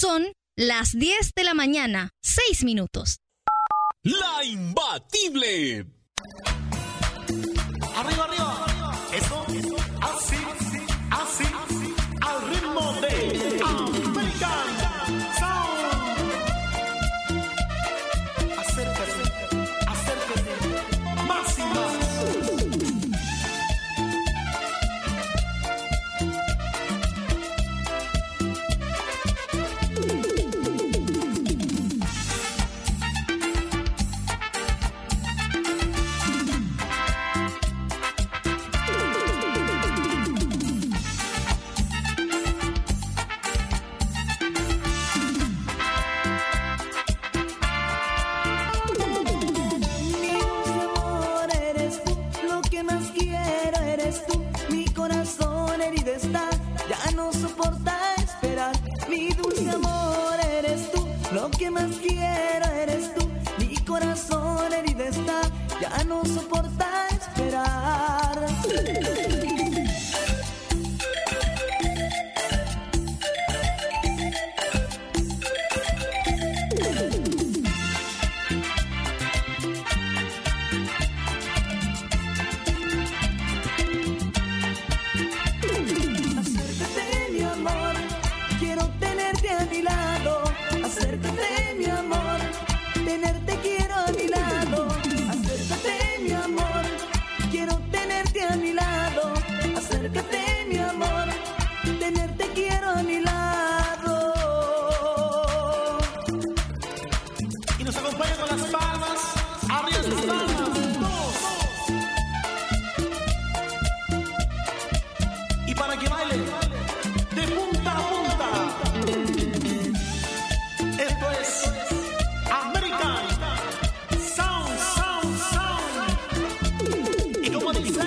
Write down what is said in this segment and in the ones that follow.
Son las 10 de la mañana, 6 minutos. La imbatible. Arriba, arriba. Eso, así, así, al ritmo de American Sound. Acércate, acércate, más y más. Lo que más quiero eres tú, mi corazón herida está, ya no soporta esperar. Acércate, mi amor, quiero tenerte a mi lado. Acércate, mi amor, tenerte quiero a mi lado. Acércate, mi amor, quiero tenerte a mi lado. Acércate, mi amor, tenerte quiero a mi lado. Y nos acompaña con las palmas, arriba sus palmas, dos. Y para que baile de punta a punta. Esto es American Sound, Sound, Sound. Y como dice,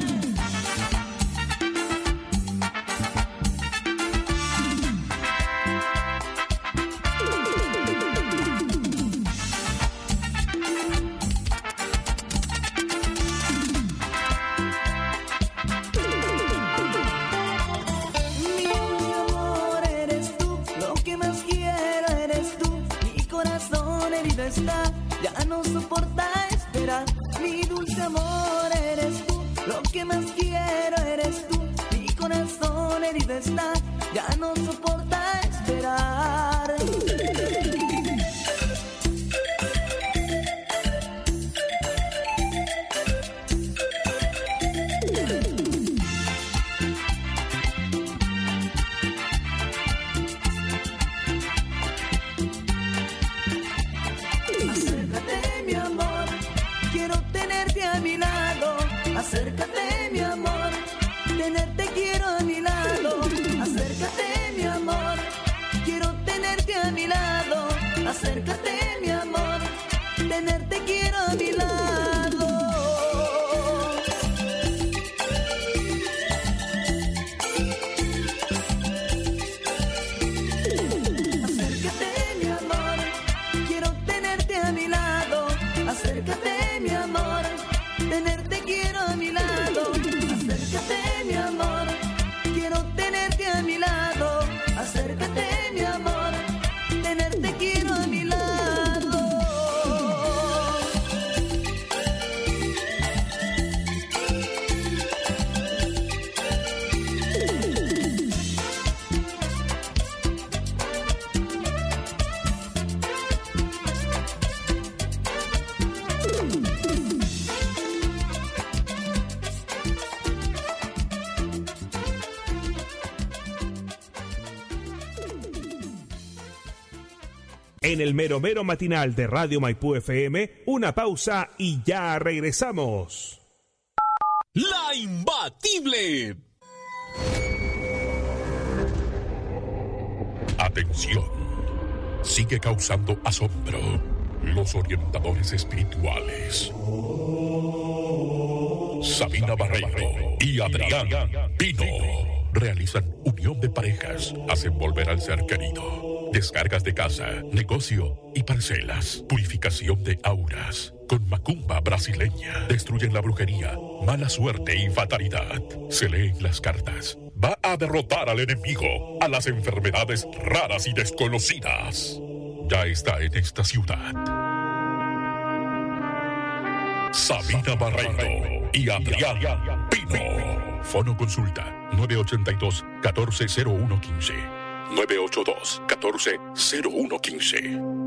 Mi amor eres tú, lo que más quiero eres tú. Mi corazón herido está, ya no soporta esperar. Mi dulce amor eres tú, lo que más quiero eres tú. Mi corazón herido está, ya no soporta esperar. Acércate, mi amor, quiero tenerte a mi lado. Acércate, mi amor, tenerte quiero a mi lado. Acércate, mi amor, quiero tenerte a mi lado. Acércate, mi amor, tenerte quiero a mi lado. Acércate, mi amor, quiero tenerte a mi lado. Acércate, mi amor, tenerte quiero a mi lado. Acércate, mi amor, quiero tenerte a mi lado. Acércate, mi amor, tenerte quiero a mi lado. En el Mero Mero matinal de Radio Maipú FM, una pausa y ya regresamos. La imbatible. Atención, sigue causando asombro los orientadores espirituales. Sabina Barreiro y Adrián Pino realizan unión de parejas, hacen volver al ser querido, descargas de casa, negocio y parcelas, purificación de auras. Con macumba brasileña destruyen la brujería, mala suerte y fatalidad. Se leen las cartas, va a derrotar al enemigo, a las enfermedades raras y desconocidas. Ya está en esta ciudad. Sabina Barreiro y Adrián Pino. Fono consulta 982-140115. 982-140115.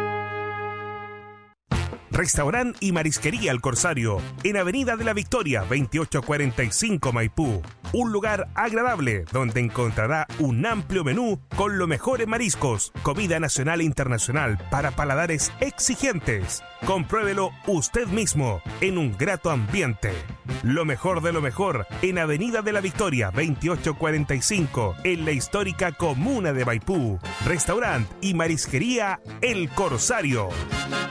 Restaurant y Marisquería El Corsario, en Avenida de la Victoria, 2845 Maipú. Un lugar agradable donde encontrará un amplio menú con los mejores mariscos, comida nacional e internacional para paladares exigentes. Compruébelo usted mismo en un grato ambiente. Lo mejor de lo mejor en Avenida de la Victoria, 2845, en la histórica comuna de Maipú. Restaurant y Marisquería El Corsario.